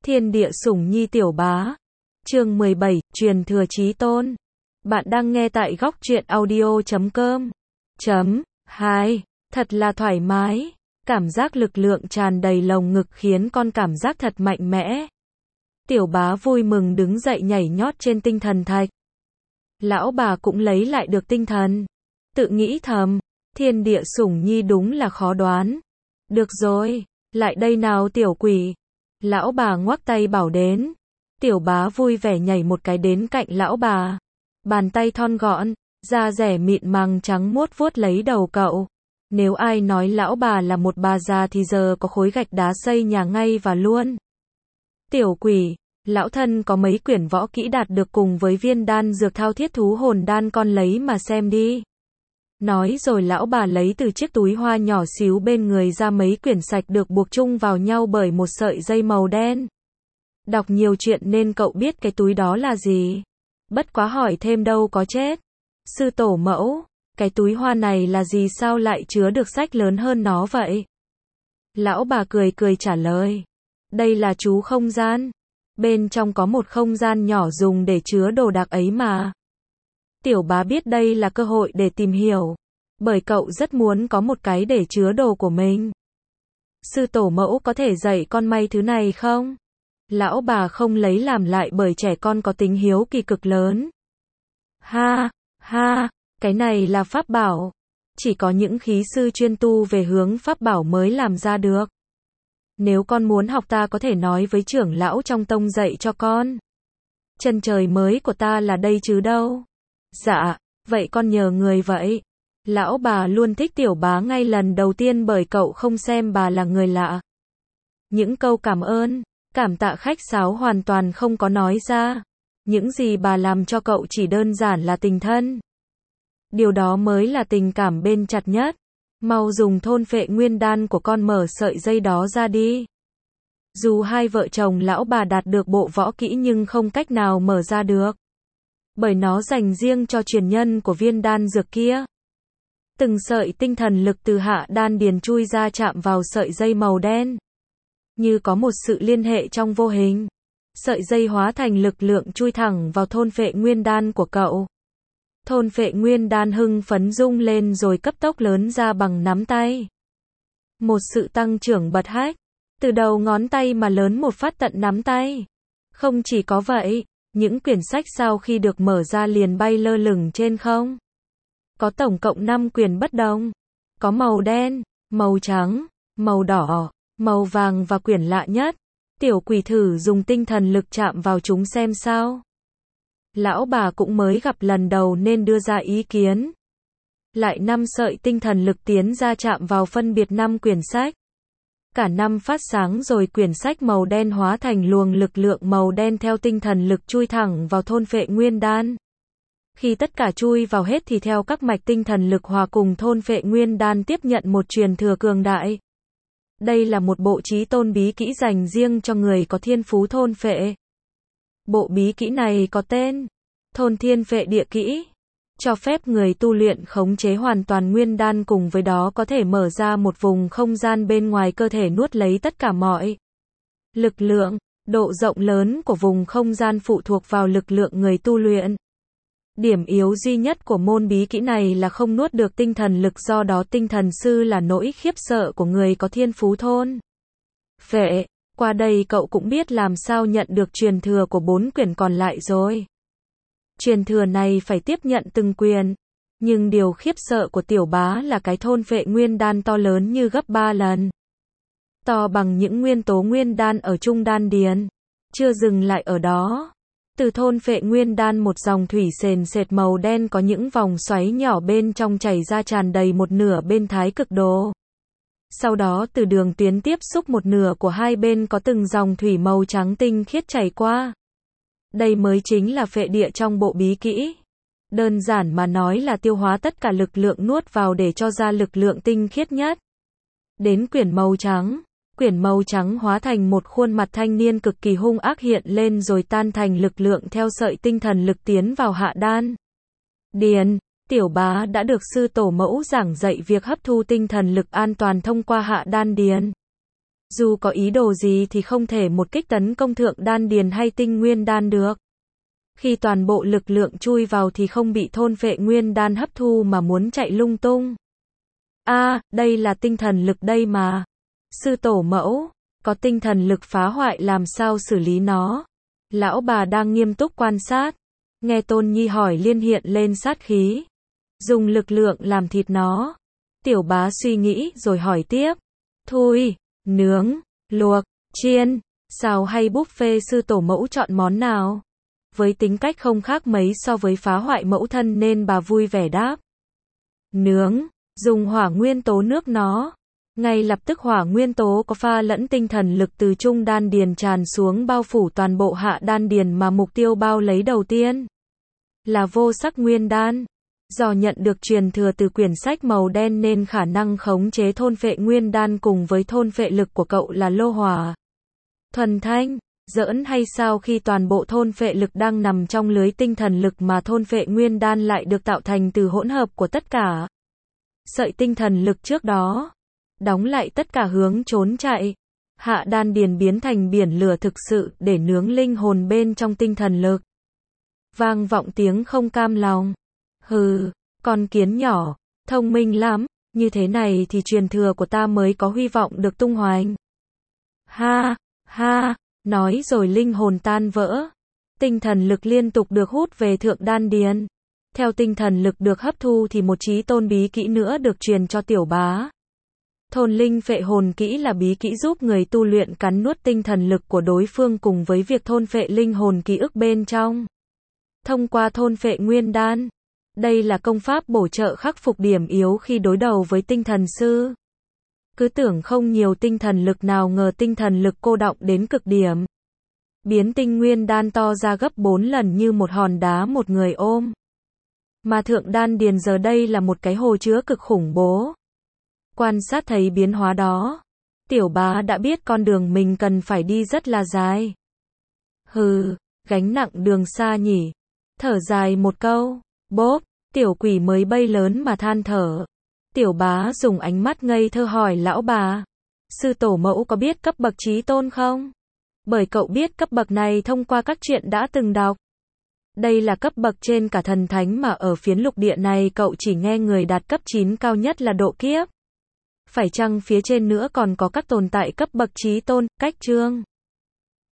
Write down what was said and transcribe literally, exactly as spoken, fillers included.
Thiên địa sủng nhi tiểu bá. Chương mười bảy, truyền thừa chí tôn. Bạn đang nghe tại góc truyện audio chấm com. Chấm hai. Thật là thoải mái. Cảm giác lực lượng tràn đầy lồng ngực khiến con cảm giác thật mạnh mẽ. Tiểu bá vui mừng đứng dậy nhảy nhót trên tinh thần thạch. Lão bà cũng lấy lại được tinh thần. Tự nghĩ thầm, thiên địa sủng nhi đúng là khó đoán. Được rồi, lại đây nào tiểu quỷ. Lão bà ngoắc tay bảo đến. Tiểu bá vui vẻ nhảy một cái đến cạnh lão bà. Bàn tay thon gọn, da rẻ mịn màng trắng muốt vuốt lấy đầu cậu. Nếu ai nói lão bà là một bà già thì giờ có khối gạch đá xây nhà ngay và luôn. Tiểu quỷ, lão thân có mấy quyển võ kỹ đạt được cùng với viên đan dược thao thiết thú hồn đan, con lấy mà xem đi. Nói rồi lão bà lấy từ chiếc túi hoa nhỏ xíu bên người ra mấy quyển sạch được buộc chung vào nhau bởi một sợi dây màu đen. Đọc nhiều chuyện nên cậu biết cái túi đó là gì. Bất quá hỏi thêm đâu có chết. Sư tổ mẫu, cái túi hoa này là gì, sao lại chứa được sách lớn hơn nó vậy? Lão bà cười cười trả lời. Đây là chú không gian. Bên trong có một không gian nhỏ dùng để chứa đồ đạc ấy mà. Tiểu bá biết đây là cơ hội để tìm hiểu. Bởi cậu rất muốn có một cái để chứa đồ của mình. Sư tổ mẫu có thể dạy con may thứ này không? Lão bà không lấy làm lại bởi trẻ con có tính hiếu kỳ cực lớn. Ha, ha, cái này là pháp bảo. Chỉ có những khí sư chuyên tu về hướng pháp bảo mới làm ra được. Nếu con muốn học ta có thể nói với trưởng lão trong tông dạy cho con. Chân trời mới của ta là đây chứ đâu. Dạ, vậy con nhờ người vậy. Lão bà luôn thích tiểu bá ngay lần đầu tiên bởi cậu không xem bà là người lạ. Những câu cảm ơn, cảm tạ khách sáo hoàn toàn không có nói ra. Những gì bà làm cho cậu chỉ đơn giản là tình thân. Điều đó mới là tình cảm bên chặt nhất. Mau dùng thôn phệ nguyên đan của con mở sợi dây đó ra đi. Dù hai vợ chồng lão bà đạt được bộ võ kỹ nhưng không cách nào mở ra được. Bởi nó dành riêng cho truyền nhân của viên đan dược kia. Từng sợi tinh thần lực từ hạ đan điền chui ra chạm vào sợi dây màu đen. Như có một sự liên hệ trong vô hình. Sợi dây hóa thành lực lượng chui thẳng vào thôn phệ nguyên đan của cậu. Thôn phệ nguyên đan hưng phấn rung lên rồi cấp tốc lớn ra bằng nắm tay. Một sự tăng trưởng bật hách. Từ đầu ngón tay mà lớn một phát tận nắm tay. Không chỉ có vậy, những quyển sách sau khi được mở ra liền bay lơ lửng trên không. Có tổng cộng năm quyển bất đồng. Có màu đen, màu trắng, màu đỏ, màu vàng và quyển lạ nhất. Tiểu quỷ thử dùng tinh thần lực chạm vào chúng xem sao. Lão bà cũng mới gặp lần đầu nên đưa ra ý kiến. Lại năm sợi tinh thần lực tiến ra chạm vào phân biệt năm quyển sách. Cả năm phát sáng rồi quyển sách màu đen hóa thành luồng lực lượng màu đen theo tinh thần lực chui thẳng vào thôn phệ nguyên đan. Khi tất cả chui vào hết thì theo các mạch tinh thần lực hòa cùng thôn phệ nguyên đan tiếp nhận một truyền thừa cường đại. Đây là một bộ chí tôn bí kỹ dành riêng cho người có thiên phú thôn phệ. Bộ bí kỹ này có tên Thôn Thiên Phệ Địa Kỹ, cho phép người tu luyện khống chế hoàn toàn nguyên đan, cùng với đó có thể mở ra một vùng không gian bên ngoài cơ thể nuốt lấy tất cả mọi lực lượng. Độ rộng lớn của vùng không gian phụ thuộc vào lực lượng người tu luyện. Điểm yếu duy nhất của môn bí kỹ này là không nuốt được tinh thần lực, do đó tinh thần sư là nỗi khiếp sợ của người có thiên phú thôn phệ. Qua đây cậu cũng biết làm sao nhận được truyền thừa của bốn quyển còn lại rồi. Truyền thừa này phải tiếp nhận từng quyển. Nhưng điều khiếp sợ của tiểu bá là cái thôn phệ nguyên đan to lớn như gấp ba lần. To bằng những nguyên tố nguyên đan ở trung đan điền. Chưa dừng lại ở đó. Từ thôn phệ nguyên đan một dòng thủy sền sệt màu đen có những vòng xoáy nhỏ bên trong chảy ra tràn đầy một nửa bên thái cực đồ. Sau đó từ đường tuyến tiếp xúc một nửa của hai bên có từng dòng thủy màu trắng tinh khiết chảy qua. Đây mới chính là phệ địa trong bộ bí kỹ. Đơn giản mà nói là tiêu hóa tất cả lực lượng nuốt vào để cho ra lực lượng tinh khiết nhất. Đến quyển màu trắng. Quyển màu trắng hóa thành một khuôn mặt thanh niên cực kỳ hung ác hiện lên rồi tan thành lực lượng theo sợi tinh thần lực tiến vào hạ đan điền. Tiểu bá đã được sư tổ mẫu giảng dạy việc hấp thu tinh thần lực an toàn thông qua hạ đan điền. Dù có ý đồ gì thì không thể một kích tấn công thượng đan điền hay tinh nguyên đan được. Khi toàn bộ lực lượng chui vào thì không bị thôn phệ nguyên đan hấp thu mà muốn chạy lung tung. A, à, đây là tinh thần lực đây mà. Sư tổ mẫu, có tinh thần lực phá hoại làm sao xử lý nó? Lão bà đang nghiêm túc quan sát. Nghe Tôn Nhi hỏi liên hiện lên sát khí. Dùng lực lượng làm thịt nó. Tiểu bá suy nghĩ rồi hỏi tiếp. Thôi, nướng, luộc, chiên, xào hay buffet sư tổ mẫu chọn món nào? Với tính cách không khác mấy so với phá hoại mẫu thân nên bà vui vẻ đáp. Nướng, dùng hỏa nguyên tố nước nó. Ngay lập tức hỏa nguyên tố có pha lẫn tinh thần lực từ trung đan điền tràn xuống bao phủ toàn bộ hạ đan điền mà mục tiêu bao lấy đầu tiên là vô sắc nguyên đan. Do nhận được truyền thừa từ quyển sách màu đen nên khả năng khống chế thôn phệ nguyên đan cùng với thôn phệ lực của cậu là lô hỏa. Thuần thanh, giỡn hay sao khi toàn bộ thôn phệ lực đang nằm trong lưới tinh thần lực mà thôn phệ nguyên đan lại được tạo thành từ hỗn hợp của tất cả sợi tinh thần lực trước đó. Đóng lại tất cả hướng trốn chạy. Hạ đan điền biến thành biển lửa thực sự để nướng linh hồn bên trong tinh thần lực. Vang vọng tiếng không cam lòng. Hừ, con kiến nhỏ, thông minh lắm, như thế này thì truyền thừa của ta mới có hy vọng được tung hoành. Ha, ha, nói rồi linh hồn tan vỡ. Tinh thần lực liên tục được hút về thượng đan điền. Theo tinh thần lực được hấp thu thì một chí tôn bí kỹ nữa được truyền cho tiểu bá. Thôn linh phệ hồn kỹ là bí kỹ giúp người tu luyện cắn nuốt tinh thần lực của đối phương cùng với việc thôn phệ linh hồn ký ức bên trong. Thông qua thôn phệ nguyên đan. Đây là công pháp bổ trợ khắc phục điểm yếu khi đối đầu với tinh thần sư. Cứ tưởng không nhiều tinh thần lực nào ngờ tinh thần lực cô đọng đến cực điểm. Biến tinh nguyên đan to ra gấp bốn lần như một hòn đá một người ôm. Mà thượng đan điền giờ đây là một cái hồ chứa cực khủng bố. Quan sát thấy biến hóa đó, tiểu bá đã biết con đường mình cần phải đi rất là dài. Hừ, gánh nặng đường xa nhỉ. Thở dài một câu, bốp, tiểu quỷ mới bay lớn mà than thở. Tiểu bá dùng ánh mắt ngây thơ hỏi lão bà, sư tổ mẫu có biết cấp bậc chí tôn không? Bởi cậu biết cấp bậc này thông qua các chuyện đã từng đọc. Đây là cấp bậc trên cả thần thánh mà ở phiến lục địa này cậu chỉ nghe người đạt cấp chín cao nhất là độ kiếp. Phải chăng phía trên nữa còn có các tồn tại cấp bậc chí tôn, cách chương?